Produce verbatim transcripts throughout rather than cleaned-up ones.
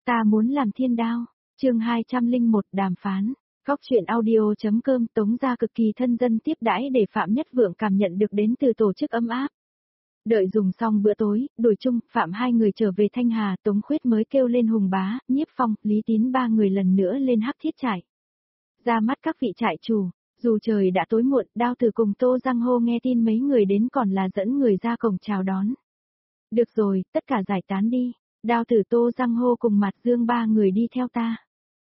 Ta muốn làm thiên đao. Chương hai trăm lẻ một đàm phán. Góc truyện audio.com Tống gia cực kỳ thân dân tiếp đãi để Phạm Nhất Vượng cảm nhận được đến từ tổ chức ấm áp. Đợi dùng xong bữa tối, Đuổi Trung, Phạm hai người trở về Thanh Hà, Tống Khuyết mới kêu lên Hùng Bá, Nhiếp Phong, Lý Tín ba người lần nữa lên Hắc Thiết trại. Ra mắt các vị trại chủ, dù trời đã tối muộn, Đao Tử cùng Tô Giang Hô nghe tin mấy người đến còn là dẫn người ra cổng chào đón. Được rồi, tất cả giải tán đi. Đao Tử Tô Giang Hô cùng Mặt Dương ba người đi theo ta.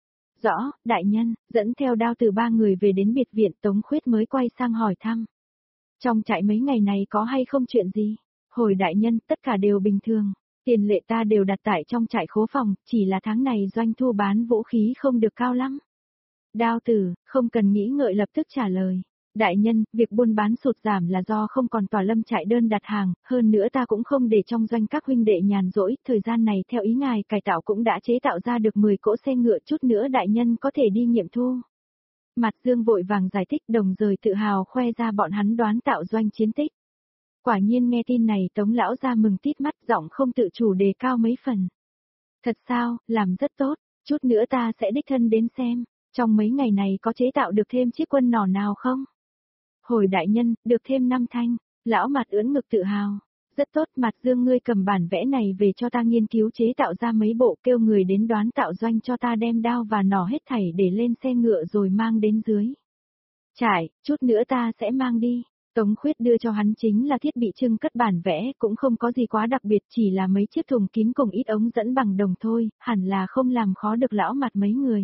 Rõ, đại nhân, dẫn theo Đao Tử ba người về đến biệt viện, Tống Khuyết mới quay sang hỏi thăm. Trong trại mấy ngày này có hay không chuyện gì? Hồi đại nhân, tất cả đều bình thường. Tiền lệ ta đều đặt tại trong trại khố phòng, chỉ là tháng này doanh thu bán vũ khí không được cao lắm. Đao Tử, không cần nghĩ ngợi lập tức trả lời. Đại nhân, việc buôn bán sụt giảm là do không còn tòa lâm trại đơn đặt hàng, hơn nữa ta cũng không để trong doanh các huynh đệ nhàn rỗi, thời gian này theo ý ngài cải tạo cũng đã chế tạo ra được mười cỗ xe ngựa, chút nữa đại nhân có thể đi nghiệm thu. Mặt Dương vội vàng giải thích, đồng thời tự hào khoe ra bọn hắn đoán tạo doanh chiến tích. Quả nhiên nghe tin này Tống lão ra mừng tít mắt, giọng không tự chủ đề cao mấy phần. Thật sao, làm rất tốt, chút nữa ta sẽ đích thân đến xem, trong mấy ngày này có chế tạo được thêm chiếc quân nỏ nào không? Hồi đại nhân, được thêm năm thanh, lão Mặt ưỡn ngực tự hào. Rất tốt, Mặt Dương ngươi cầm bản vẽ này về cho ta nghiên cứu chế tạo ra mấy bộ, kêu người đến đoán tạo doanh cho ta đem đao và nỏ hết thảy để lên xe ngựa rồi mang đến dưới. Trải, chút nữa ta sẽ mang đi. Tống Khuyết đưa cho hắn chính là thiết bị trưng cất bản vẽ, cũng không có gì quá đặc biệt, chỉ là mấy chiếc thùng kín cùng ít ống dẫn bằng đồng thôi, hẳn là không làm khó được lão Mặt mấy người.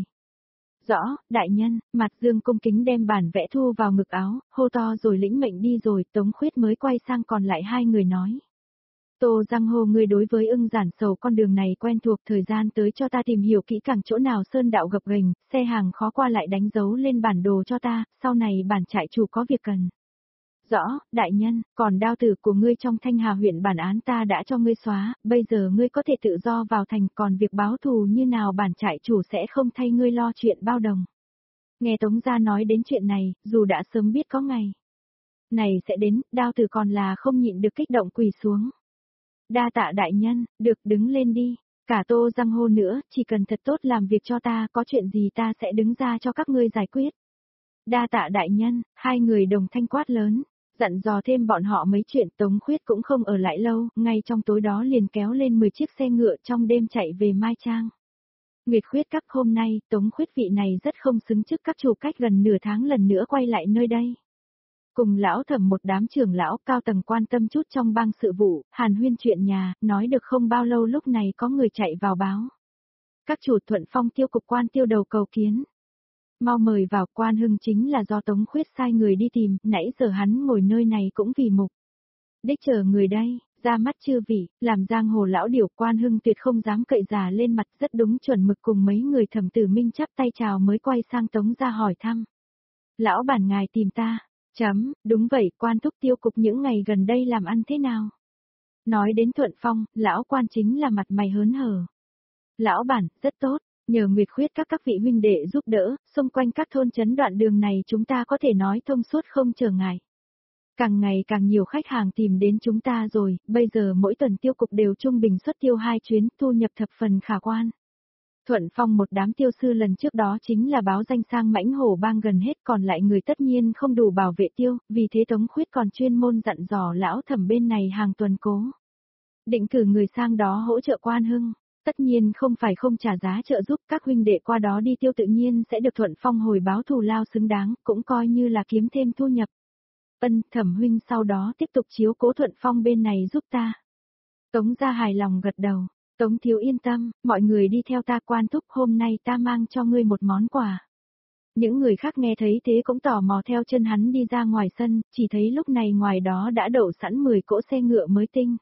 Rõ, đại nhân, Mặt Dương cung kính đem bản vẽ thu vào ngực áo, hô to rồi lĩnh mệnh đi rồi, Tống Khuyết mới quay sang còn lại hai người nói. Tô Giang Hô ngươi đối với ưng giản sầu con đường này quen thuộc, thời gian tới cho ta tìm hiểu kỹ càng chỗ nào sơn đạo gập ghềnh, xe hàng khó qua lại đánh dấu lên bản đồ cho ta, sau này bản trại chủ có việc cần. Rõ, đại nhân, còn Đao Tử của ngươi trong Thanh Hà huyện bản án ta đã cho ngươi xóa, bây giờ ngươi có thể tự do vào thành, còn việc báo thù như nào bản trại chủ sẽ không thay ngươi lo chuyện bao đồng. Nghe Tống gia nói đến chuyện này, dù đã sớm biết có ngày này sẽ đến, Đao Tử còn là không nhịn được kích động quỳ xuống. Đa tạ đại nhân, được đứng lên đi, cả Tô Giang Hô nữa, chỉ cần thật tốt làm việc cho ta, có chuyện gì ta sẽ đứng ra cho các ngươi giải quyết. Đa tạ đại nhân, hai người đồng thanh quát lớn. Dặn dò thêm bọn họ mấy chuyện, Tống Khuyết cũng không ở lại lâu, ngay trong tối đó liền kéo lên mười chiếc xe ngựa trong đêm chạy về Mai Trang. Nguyệt Khuyết các hôm nay, Tống Khuyết vị này rất không xứng chức các chủ cách gần nửa tháng lần nữa quay lại nơi đây. Cùng lão Thẩm một đám trưởng lão cao tầng quan tâm chút trong bang sự vụ, hàn huyên chuyện nhà, nói được không bao lâu lúc này có người chạy vào báo. Các chủ Thuận Phong tiêu cục quan tiêu đầu cầu kiến. Mau mời vào, Quan Hưng chính là do Tống Khuyết sai người đi tìm, nãy giờ hắn ngồi nơi này cũng vì mục đích chờ người đây, ra mắt chư vị, làm giang hồ lão điểu. Quan Hưng tuyệt không dám cậy già lên mặt, rất đúng chuẩn mực cùng mấy người Thẩm Tử Minh chắp tay chào mới quay sang Tống gia hỏi thăm. Lão bản ngài tìm ta, chấm, đúng vậy, Quan thúc tiêu cục những ngày gần đây làm ăn thế nào? Nói đến Thuận Phong, lão Quan chính là mặt mày hớn hở. Lão bản, rất tốt. Nhờ Nguyệt Khuyết các các vị huynh đệ giúp đỡ, xung quanh các thôn trấn đoạn đường này chúng ta có thể nói thông suốt không trở ngại. Càng ngày càng nhiều khách hàng tìm đến chúng ta rồi, bây giờ mỗi tuần tiêu cục đều trung bình xuất tiêu hai chuyến, thu nhập thập phần khả quan. Thuận Phong một đám tiêu sư lần trước đó chính là báo danh sang mãnh hổ bang gần hết, còn lại người tất nhiên không đủ bảo vệ tiêu, vì thế Tống Khuyết còn chuyên môn dặn dò lão Thẩm bên này hàng tuần cố định cử người sang đó hỗ trợ Quan Hưng. Tất nhiên không phải không trả giá trợ giúp, các huynh đệ qua đó đi tiêu tự nhiên sẽ được Thuận Phong hồi báo thù lao xứng đáng, cũng coi như là kiếm thêm thu nhập. Ân, Thẩm huynh sau đó tiếp tục chiếu cố Thuận Phong bên này giúp ta. Tống gia hài lòng gật đầu. Tống thiếu yên tâm, mọi người đi theo ta. Quan thúc, hôm nay ta mang cho ngươi một món quà. Những người khác nghe thấy thế cũng tò mò theo chân hắn đi ra ngoài sân, chỉ thấy lúc này ngoài đó đã đậu sẵn mười cỗ xe ngựa mới tinh.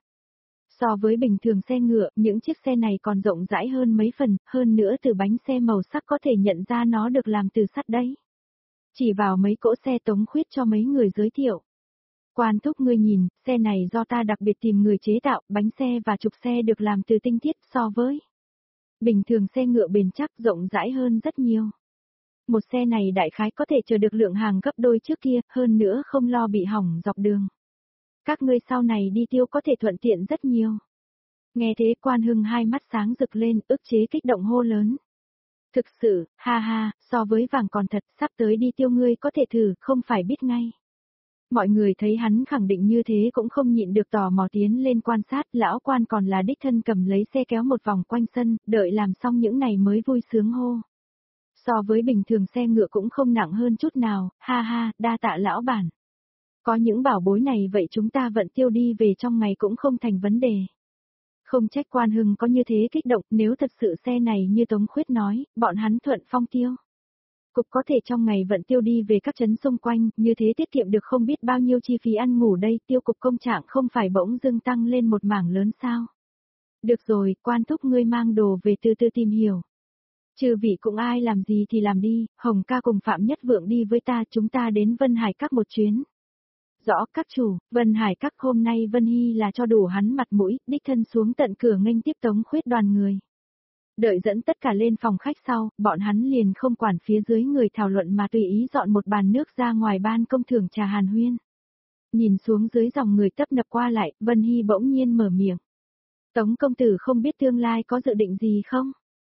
So với bình thường xe ngựa, những chiếc xe này còn rộng rãi hơn mấy phần, hơn nữa từ bánh xe màu sắc có thể nhận ra nó được làm từ sắt đấy. Chỉ vào mấy cỗ xe Tống Khuyết cho mấy người giới thiệu. Quan thúc ngươi nhìn, xe này do ta đặc biệt tìm người chế tạo, bánh xe và trục xe được làm từ tinh thiết so với bình thường xe ngựa bền chắc rộng rãi hơn rất nhiều. Một xe này đại khái có thể chở được lượng hàng gấp đôi trước kia, hơn nữa không lo bị hỏng dọc đường. Các ngươi sau này đi tiêu có thể thuận tiện rất nhiều. Nghe thế Quan Hưng hai mắt sáng rực lên, ức chế kích động hô lớn. Thực sự, ha ha, so với vàng còn thật, sắp tới đi tiêu ngươi có thể thử, không phải biết ngay. Mọi người thấy hắn khẳng định như thế cũng không nhịn được tò mò tiến lên quan sát, lão Quan còn là đích thân cầm lấy xe kéo một vòng quanh sân, đợi làm xong những này mới vui sướng hô. So với bình thường xe ngựa cũng không nặng hơn chút nào, ha ha, đa tạ lão bản. Có những bảo bối này vậy chúng ta vận tiêu đi về trong ngày cũng không thành vấn đề. Không trách Quan Hưng có như thế kích động, nếu thật sự xe này như Tống Khuyết nói, bọn hắn thuận phong tiêu. Cục có thể trong ngày vận tiêu đi về các trấn xung quanh, như thế tiết kiệm được không biết bao nhiêu chi phí ăn ngủ đây, tiêu cục công trạng không phải bỗng dưng tăng lên một mảng lớn sao. Được rồi, Quan thúc ngươi mang đồ về từ từ tìm hiểu. Chư vị cũng ai làm gì thì làm đi, Hồng ca cùng Phạm Nhất Vượng đi với ta, chúng ta đến Vân Hải Các một chuyến. Rõ các chủ, Vân Hải Các hôm nay Vân Hy là cho đủ hắn mặt mũi, đích thân xuống tận cửa nghênh tiếp Tống Khuyết đoàn người. Đợi dẫn tất cả lên phòng khách sau, bọn hắn liền không quản phía dưới người thảo luận mà tùy ý dọn một bàn nước ra ngoài ban công thưởng trà hàn huyên. Nhìn xuống dưới dòng người tấp nập qua lại, Vân Hy bỗng nhiên mở miệng. Tống công tử không biết tương lai có dự định gì không?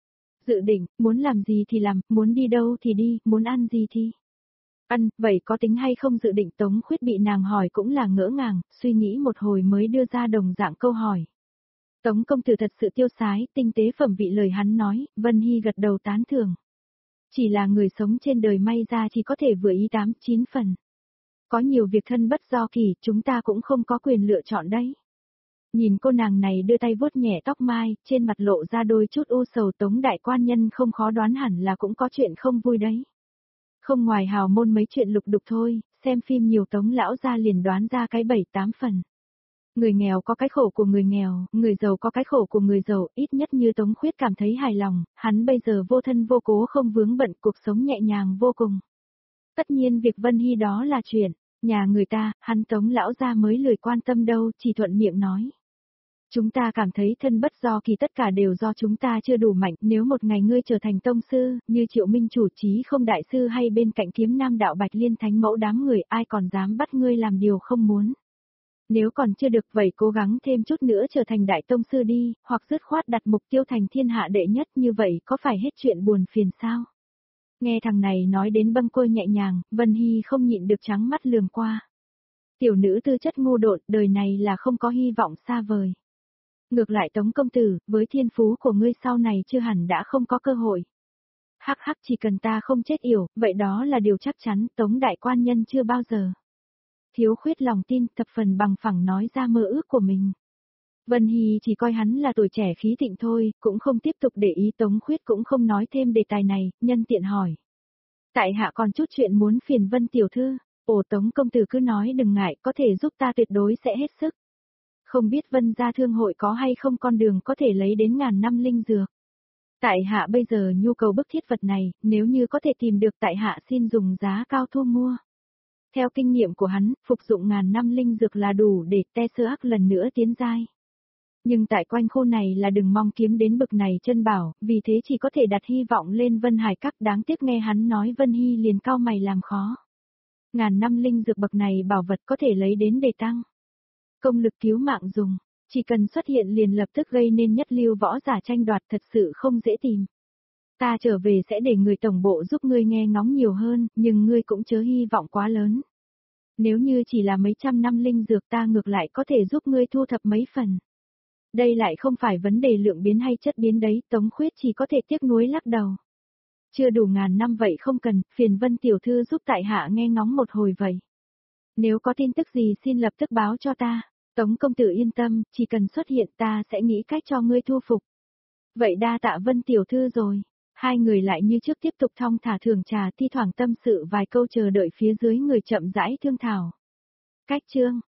Dự định, muốn làm gì thì làm, muốn đi đâu thì đi, muốn ăn gì thì ăn, vậy có tính hay không dự định? Tống Khuyết bị nàng hỏi cũng là ngỡ ngàng, suy nghĩ một hồi mới đưa ra đồng dạng câu hỏi. Tống công tử thật sự tiêu sái, tinh tế phẩm vị lời hắn nói, Vân Hy gật đầu tán thưởng. Chỉ là người sống trên đời may ra chỉ có thể vừa ý tám, chín phần. Có nhiều việc thân bất do kỳ, chúng ta cũng không có quyền lựa chọn đấy. Nhìn cô nàng này đưa tay vuốt nhẹ tóc mai, trên mặt lộ ra đôi chút u sầu. Tống đại quan nhân không khó đoán hẳn là cũng có chuyện không vui đấy. Không ngoài hào môn mấy chuyện lục đục thôi, xem phim nhiều Tống lão ra liền đoán ra cái bảy tám phần. Người nghèo có cái khổ của người nghèo, người giàu có cái khổ của người giàu, ít nhất như Tống Khuyết cảm thấy hài lòng, hắn bây giờ vô thân vô cố không vướng bận, cuộc sống nhẹ nhàng vô cùng. Tất nhiên việc Vân Hy đó là chuyện, nhà người ta, hắn Tống lão ra mới lười quan tâm đâu, chỉ thuận miệng nói. Chúng ta cảm thấy thân bất do kỳ, tất cả đều do chúng ta chưa đủ mạnh, nếu một ngày ngươi trở thành tông sư, như Triệu Minh chủ trí không đại sư hay bên cạnh Kiếm Nam đạo Bạch Liên thánh mẫu đám người, ai còn dám bắt ngươi làm điều không muốn. Nếu còn chưa được vậy cố gắng thêm chút nữa trở thành đại tông sư đi, hoặc dứt khoát đặt mục tiêu thành thiên hạ đệ nhất, như vậy có phải hết chuyện buồn phiền sao? Nghe thằng này nói đến bâng quơ nhẹ nhàng, Vân Hy không nhịn được trắng mắt lườm qua. Tiểu nữ tư chất ngu độn, đời này là không có hy vọng xa vời. Ngược lại Tống công tử, với thiên phú của ngươi sau này chưa hẳn đã không có cơ hội. Hắc hắc, chỉ cần ta không chết yểu, vậy đó là điều chắc chắn. Tống đại quan nhân chưa bao giờ thiếu khuyết lòng tin, thập phần bằng phẳng nói ra mơ ước của mình. Vân Hy chỉ coi hắn là tuổi trẻ khí thịnh thôi, cũng không tiếp tục để ý. Tống Khuyết cũng không nói thêm đề tài này, nhân tiện hỏi. Tại hạ còn chút chuyện muốn phiền Vân tiểu thư. Ồ, Tống công tử cứ nói đừng ngại, có thể giúp ta tuyệt đối sẽ hết sức. Không biết Vân gia thương hội có hay không con đường có thể lấy đến ngàn năm linh dược. Tại hạ bây giờ nhu cầu bức thiết vật này, nếu như có thể tìm được tại hạ xin dùng giá cao thu mua. Theo kinh nghiệm của hắn, phục dụng ngàn năm linh dược là đủ để te sơ ác lần nữa tiến giai. Nhưng tại quanh khu này là đừng mong kiếm đến bực này chân bảo, vì thế chỉ có thể đặt hy vọng lên Vân Hải Các. Đáng tiếc nghe hắn nói Vân Hy liền cau mày làm khó. Ngàn năm linh dược bậc này bảo vật có thể lấy đến để tăng công lực cứu mạng dùng, chỉ cần xuất hiện liền lập tức gây nên nhất lưu võ giả tranh đoạt, thật sự không dễ tìm. Ta trở về sẽ để người tổng bộ giúp ngươi nghe ngóng nhiều hơn, nhưng ngươi cũng chớ hy vọng quá lớn. Nếu như chỉ là mấy trăm năm linh dược ta ngược lại có thể giúp ngươi thu thập mấy phần. Đây lại không phải vấn đề lượng biến hay chất biến đấy, Tống Khuyết chỉ có thể tiếc nuối lắc đầu. Chưa đủ ngàn năm vậy không cần, phiền Vân tiểu thư giúp tại hạ nghe ngóng một hồi vậy. Nếu có tin tức gì xin lập tức báo cho ta. Tống công tử yên tâm, chỉ cần xuất hiện ta sẽ nghĩ cách cho ngươi thu phục. Vậy đa tạ Vân tiểu thư rồi. Hai người lại như trước tiếp tục thong thả thưởng trà, thi thoảng tâm sự vài câu chờ đợi phía dưới người chậm rãi thương thảo. Cách chương